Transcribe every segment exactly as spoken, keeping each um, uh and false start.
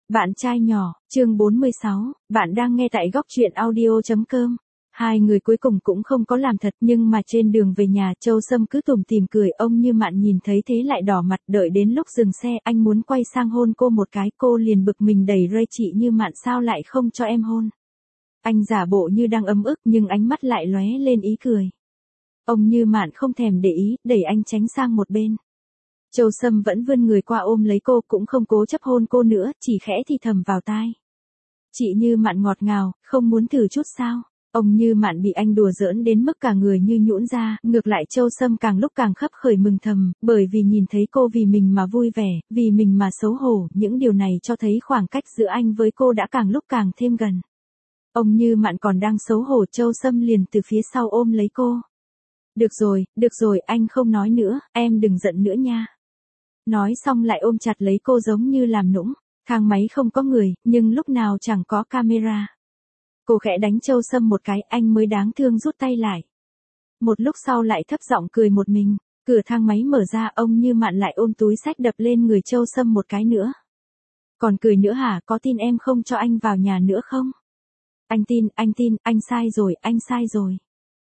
Bạn trai nhỏ, chương bốn mươi sáu, bạn đang nghe tại góc truyện audio.com. Hai người cuối cùng cũng không có làm thật, nhưng mà trên đường về nhà Châu Sâm cứ tủm tỉm cười. Ông Như Mạn nhìn thấy thế lại đỏ mặt. Đợi đến lúc dừng xe anh muốn quay sang hôn cô một cái, cô liền bực mình đẩy ray. Chị Như Mạn sao lại không cho em hôn? Anh giả bộ như đang ấm ức nhưng ánh mắt lại lóe lên ý cười. Ông Như Mạn không thèm để ý, đẩy anh tránh sang một bên. Châu Sâm vẫn vươn người qua ôm lấy cô, cũng không cố chấp hôn cô nữa, chỉ khẽ thì thầm vào tai. Chị Như Mạn ngọt ngào, không muốn thử chút sao? Ông Như Mạn bị anh đùa giỡn đến mức cả người như nhũn ra, ngược lại Châu Sâm càng lúc càng khấp khởi mừng thầm, bởi vì nhìn thấy cô vì mình mà vui vẻ, vì mình mà xấu hổ, những điều này cho thấy khoảng cách giữa anh với cô đã càng lúc càng thêm gần. Ông Như Mạn còn đang xấu hổ, Châu Sâm liền từ phía sau ôm lấy cô. Được rồi, được rồi, anh không nói nữa, em đừng giận nữa nha. Nói xong lại ôm chặt lấy cô giống như làm nũng. Thang máy không có người, nhưng lúc nào chẳng có camera. Cô khẽ đánh Châu Sâm một cái, anh mới đáng thương rút tay lại. Một lúc sau lại thấp giọng cười một mình. Cửa thang máy mở ra, ông Như Mạn lại ôm túi xách đập lên người Châu Sâm một cái nữa. Còn cười nữa hả? Có tin em không cho anh vào nhà nữa không? Anh tin, anh tin, anh sai rồi, anh sai rồi.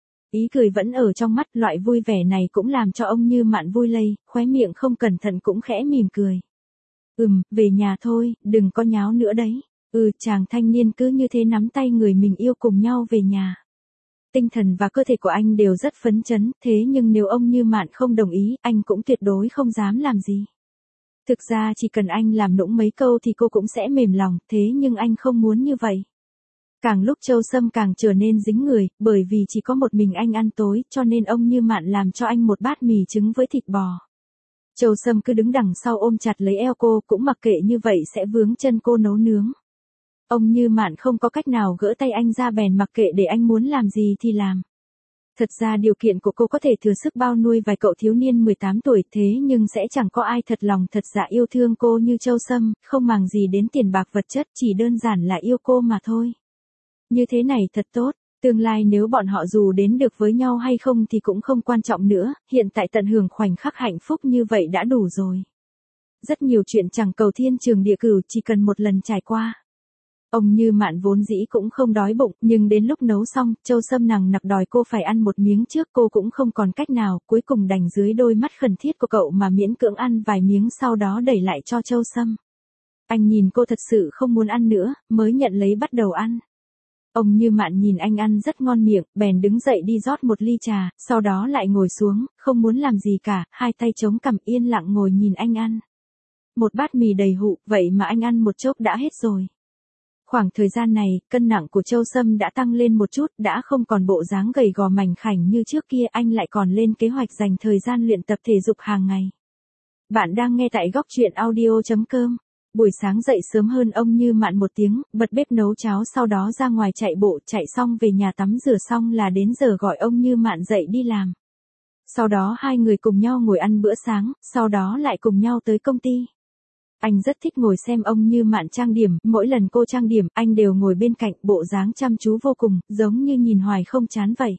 Ý cười vẫn ở trong mắt, loại vui vẻ này cũng làm cho ông Như Mạn vui lây, khóe miệng không cẩn thận cũng khẽ mỉm cười. Ừm, về nhà thôi, đừng có nháo nữa đấy. Ừ, chàng thanh niên cứ như thế nắm tay người mình yêu cùng nhau về nhà. Tinh thần và cơ thể của anh đều rất phấn chấn, thế nhưng nếu ông Như Mạn không đồng ý, anh cũng tuyệt đối không dám làm gì. Thực ra chỉ cần anh làm nũng mấy câu thì cô cũng sẽ mềm lòng, thế nhưng anh không muốn như vậy. Càng lúc Châu Sâm càng trở nên dính người, bởi vì chỉ có một mình anh ăn tối, cho nên ông Như Mạn làm cho anh một bát mì trứng với thịt bò. Châu Sâm cứ đứng đằng sau ôm chặt lấy eo cô, cũng mặc kệ như vậy sẽ vướng chân cô nấu nướng. Ông Như Mạn không có cách nào gỡ tay anh ra, bèn mặc kệ để anh muốn làm gì thì làm. Thật ra điều kiện của cô có thể thừa sức bao nuôi vài cậu thiếu niên mười tám tuổi, thế nhưng sẽ chẳng có ai thật lòng thật dạ yêu thương cô như Châu Sâm, không màng gì đến tiền bạc vật chất, chỉ đơn giản là yêu cô mà thôi. Như thế này thật tốt, tương lai nếu bọn họ dù đến được với nhau hay không thì cũng không quan trọng nữa, hiện tại tận hưởng khoảnh khắc hạnh phúc như vậy đã đủ rồi. Rất nhiều chuyện chẳng cầu thiên trường địa cửu, chỉ cần một lần trải qua. Ông Như Mạn vốn dĩ cũng không đói bụng, nhưng đến lúc nấu xong, Châu Sâm nằng nặc đòi cô phải ăn một miếng trước, cô cũng không còn cách nào, cuối cùng đành dưới đôi mắt khẩn thiết của cậu mà miễn cưỡng ăn vài miếng, sau đó đẩy lại cho Châu Sâm. Anh nhìn cô thật sự không muốn ăn nữa, mới nhận lấy bắt đầu ăn. Ông Như Mạn nhìn anh ăn rất ngon miệng, bèn đứng dậy đi rót một ly trà, sau đó lại ngồi xuống, không muốn làm gì cả, hai tay chống cằm yên lặng ngồi nhìn anh ăn. Một bát mì đầy hụ, vậy mà anh ăn một chốc đã hết rồi. Khoảng thời gian này, cân nặng của Châu Sâm đã tăng lên một chút, đã không còn bộ dáng gầy gò mảnh khảnh như trước kia, anh lại còn lên kế hoạch dành thời gian luyện tập thể dục hàng ngày. Bạn đang nghe tại góc truyện audio.com. Buổi sáng dậy sớm hơn ông Như Mạn một tiếng, bật bếp nấu cháo, sau đó ra ngoài chạy bộ, chạy xong về nhà tắm rửa xong là đến giờ gọi ông Như Mạn dậy đi làm. Sau đó hai người cùng nhau ngồi ăn bữa sáng, sau đó lại cùng nhau tới công ty. Anh rất thích ngồi xem ông Như Mạn trang điểm, mỗi lần cô trang điểm, anh đều ngồi bên cạnh, bộ dáng chăm chú vô cùng, giống như nhìn hoài không chán vậy.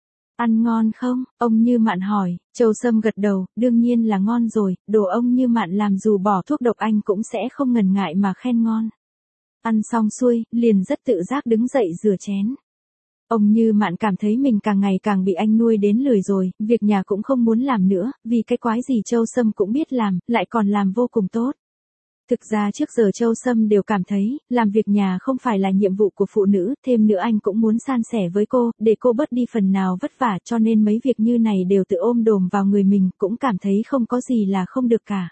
Ăn ngon không? Ông Như Mạn hỏi. Châu Sâm gật đầu, đương nhiên là ngon rồi, đồ ông Như Mạn làm dù bỏ thuốc độc anh cũng sẽ không ngần ngại mà khen ngon. Ăn xong xuôi, liền rất tự giác đứng dậy rửa chén. Ông Như Mạn cảm thấy mình càng ngày càng bị anh nuôi đến lười rồi, việc nhà cũng không muốn làm nữa, vì cái quái gì Châu Sâm cũng biết làm, lại còn làm vô cùng tốt. Thực ra trước giờ Châu Sâm đều cảm thấy, làm việc nhà không phải là nhiệm vụ của phụ nữ, thêm nữa anh cũng muốn san sẻ với cô, để cô bớt đi phần nào vất vả, cho nên mấy việc như này đều tự ôm đồm vào người mình, cũng cảm thấy không có gì là không được cả.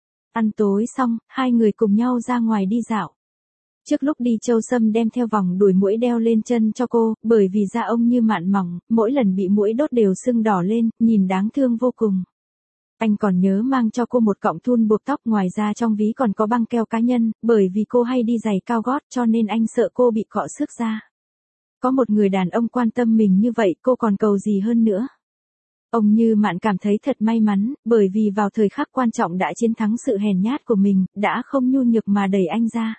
Ăn tối xong, hai người cùng nhau ra ngoài đi dạo. Trước lúc đi Châu Sâm đem theo vòng đuổi muỗi đeo lên chân cho cô, bởi vì da ông Như Mạn mỏng, mỗi lần bị muỗi đốt đều sưng đỏ lên, nhìn đáng thương vô cùng. Anh còn nhớ mang cho cô một cọng thun buộc tóc, ngoài ra trong ví còn có băng keo cá nhân, bởi vì cô hay đi giày cao gót cho nên anh sợ cô bị cọ xước da. Có một người đàn ông quan tâm mình như vậy, cô còn cầu gì hơn nữa. Ông Như Mạn cảm thấy thật may mắn, bởi vì vào thời khắc quan trọng đã chiến thắng sự hèn nhát của mình, đã không nhu nhược mà đẩy anh ra.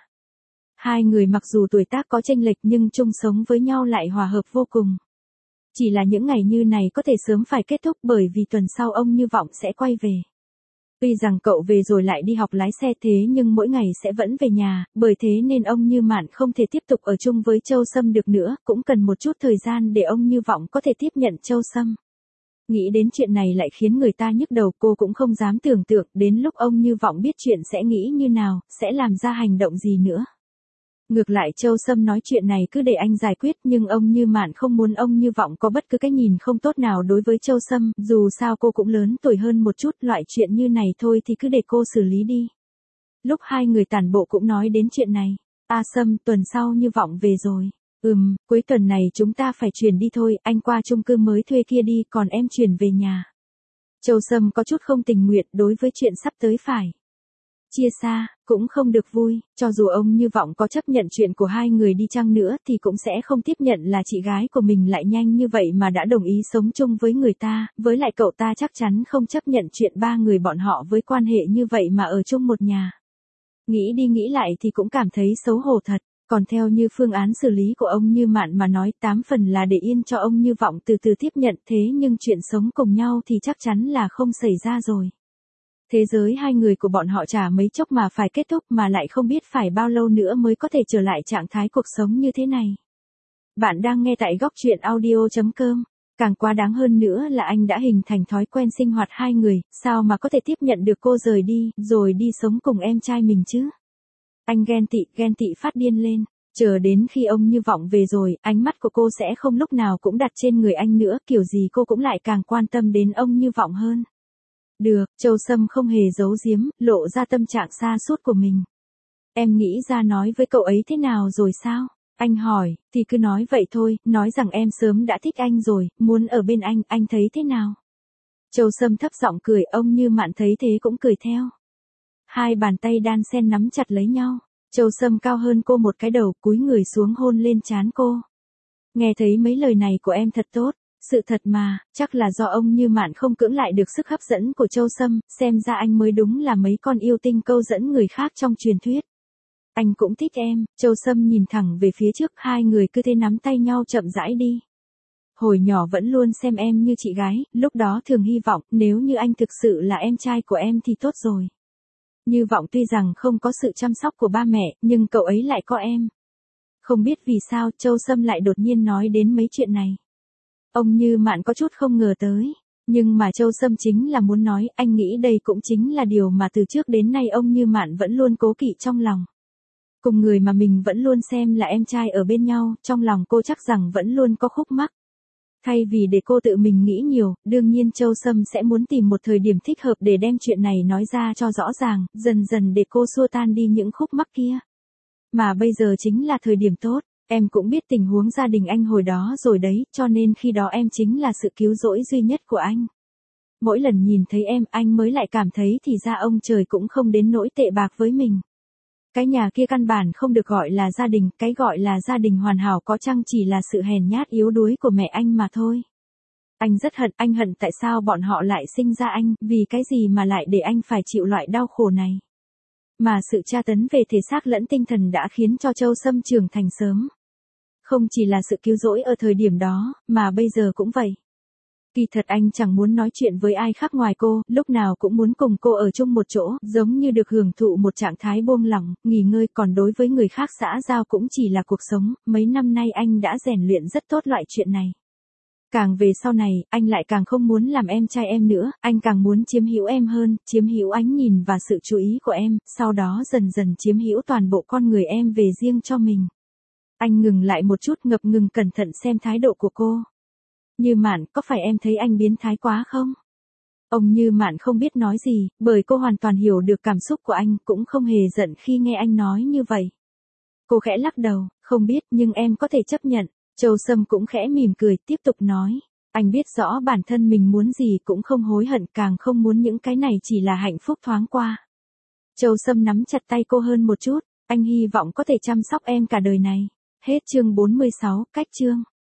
Hai người mặc dù tuổi tác có chênh lệch nhưng chung sống với nhau lại hòa hợp vô cùng. Chỉ là những ngày như này có thể sớm phải kết thúc, bởi vì tuần sau ông Như Vọng sẽ quay về. Tuy rằng cậu về rồi lại đi học lái xe thế nhưng mỗi ngày sẽ vẫn về nhà, bởi thế nên ông Như Mạn không thể tiếp tục ở chung với Châu Sâm được nữa, cũng cần một chút thời gian để ông Như Vọng có thể tiếp nhận Châu Sâm. Nghĩ đến chuyện này lại khiến người ta nhức đầu, cô cũng không dám tưởng tượng đến lúc ông Như Vọng biết chuyện sẽ nghĩ như nào, sẽ làm ra hành động gì nữa. Ngược lại Châu Sâm nói chuyện này cứ để anh giải quyết, nhưng ông Như Mạn không muốn ông Như Vọng có bất cứ cái nhìn không tốt nào đối với Châu Sâm, dù sao cô cũng lớn tuổi hơn một chút, loại chuyện như này thôi thì cứ để cô xử lý đi. Lúc hai người tản bộ cũng nói đến chuyện này. A Sâm, tuần sau Như Vọng về rồi. Ừm, cuối tuần này chúng ta phải chuyển đi thôi, anh qua chung cư mới thuê kia đi, còn em chuyển về nhà. Châu Sâm có chút không tình nguyện đối với chuyện sắp tới phải chia xa, cũng không được vui, cho dù ông Như Vọng có chấp nhận chuyện của hai người đi chăng nữa thì cũng sẽ không tiếp nhận là chị gái của mình lại nhanh như vậy mà đã đồng ý sống chung với người ta, với lại cậu ta chắc chắn không chấp nhận chuyện ba người bọn họ với quan hệ như vậy mà ở chung một nhà. Nghĩ đi nghĩ lại thì cũng cảm thấy xấu hổ thật. Còn theo như phương án xử lý của ông Như Mạn mà nói, tám phần là để yên cho ông Như Vọng từ từ tiếp nhận, thế nhưng chuyện sống cùng nhau thì chắc chắn là không xảy ra rồi. Thế giới hai người của bọn họ chả mấy chốc mà phải kết thúc, mà lại không biết phải bao lâu nữa mới có thể trở lại trạng thái cuộc sống như thế này. Bạn đang nghe tại góc truyện audio chấm com. Càng quá đáng hơn nữa là anh đã hình thành thói quen sinh hoạt hai người, sao mà có thể tiếp nhận được cô rời đi, rồi đi sống cùng em trai mình chứ? Anh ghen tị, ghen tị phát điên lên. Chờ đến khi ông Như Vọng về rồi, ánh mắt của cô sẽ không lúc nào cũng đặt trên người anh nữa, kiểu gì cô cũng lại càng quan tâm đến ông Như Vọng hơn. Được, Châu Sâm không hề giấu giếm, lộ ra tâm trạng sa sút của mình. Em nghĩ ra nói với cậu ấy thế nào rồi sao? Anh hỏi, thì cứ nói vậy thôi, nói rằng em sớm đã thích anh rồi, muốn ở bên anh, anh thấy thế nào? Châu Sâm thấp giọng cười, ông Như Mạn thấy thế cũng cười theo. Hai bàn tay đan sen nắm chặt lấy nhau. Châu Sâm cao hơn cô một cái đầu, cúi người xuống hôn lên trán cô. Nghe thấy mấy lời này của em thật tốt. Sự thật mà, chắc là do ông Như Mạn không cưỡng lại được sức hấp dẫn của Châu Sâm, xem ra anh mới đúng là mấy con yêu tinh câu dẫn người khác trong truyền thuyết. Anh cũng thích em. Châu Sâm nhìn thẳng về phía trước, hai người cứ thế nắm tay nhau chậm rãi đi. Hồi nhỏ vẫn luôn xem em như chị gái, lúc đó thường hy vọng nếu như anh thực sự là em trai của em thì tốt rồi. Như Vọng tuy rằng không có sự chăm sóc của ba mẹ, nhưng cậu ấy lại có em. Không biết vì sao Châu Sâm lại đột nhiên nói đến mấy chuyện này. Ông Như Mạn có chút không ngờ tới, nhưng mà Châu Sâm chính là muốn nói, anh nghĩ đây cũng chính là điều mà từ trước đến nay ông Như Mạn vẫn luôn cố kỵ trong lòng. Cùng người mà mình vẫn luôn xem là em trai ở bên nhau, trong lòng cô chắc rằng vẫn luôn có khúc mắc. Thay vì để cô tự mình nghĩ nhiều, đương nhiên Châu Sâm sẽ muốn tìm một thời điểm thích hợp để đem chuyện này nói ra cho rõ ràng, dần dần để cô xua tan đi những khúc mắc kia. Mà bây giờ chính là thời điểm tốt, em cũng biết tình huống gia đình anh hồi đó rồi đấy, cho nên khi đó em chính là sự cứu rỗi duy nhất của anh. Mỗi lần nhìn thấy em, anh mới lại cảm thấy thì ra ông trời cũng không đến nỗi tệ bạc với mình. Cái nhà kia căn bản không được gọi là gia đình, cái gọi là gia đình hoàn hảo có chăng chỉ là sự hèn nhát yếu đuối của mẹ anh mà thôi. Anh rất hận, anh hận tại sao bọn họ lại sinh ra anh, vì cái gì mà lại để anh phải chịu loại đau khổ này. Mà sự tra tấn về thể xác lẫn tinh thần đã khiến cho Châu Sâm trưởng thành sớm. Không chỉ là sự cứu rỗi ở thời điểm đó, mà bây giờ cũng vậy. Kỳ thật anh chẳng muốn nói chuyện với ai khác ngoài cô, lúc nào cũng muốn cùng cô ở chung một chỗ, giống như được hưởng thụ một trạng thái buông lỏng, nghỉ ngơi, còn đối với người khác xã giao cũng chỉ là cuộc sống, mấy năm nay anh đã rèn luyện rất tốt loại chuyện này. Càng về sau này, anh lại càng không muốn làm em trai em nữa, anh càng muốn chiếm hữu em hơn, chiếm hữu ánh nhìn và sự chú ý của em, sau đó dần dần chiếm hữu toàn bộ con người em về riêng cho mình. Anh ngừng lại một chút, ngập ngừng cẩn thận xem thái độ của cô. Như Mạn, có phải em thấy anh biến thái quá không? Ông Như Mạn không biết nói gì, bởi cô hoàn toàn hiểu được cảm xúc của anh, cũng không hề giận khi nghe anh nói như vậy. Cô khẽ lắc đầu, không biết nhưng em có thể chấp nhận. Châu Sâm cũng khẽ mỉm cười, tiếp tục nói. Anh biết rõ bản thân mình muốn gì cũng không hối hận, càng không muốn những cái này chỉ là hạnh phúc thoáng qua. Châu Sâm nắm chặt tay cô hơn một chút, anh hy vọng có thể chăm sóc em cả đời này. Hết chương bốn mươi sáu, cách chương.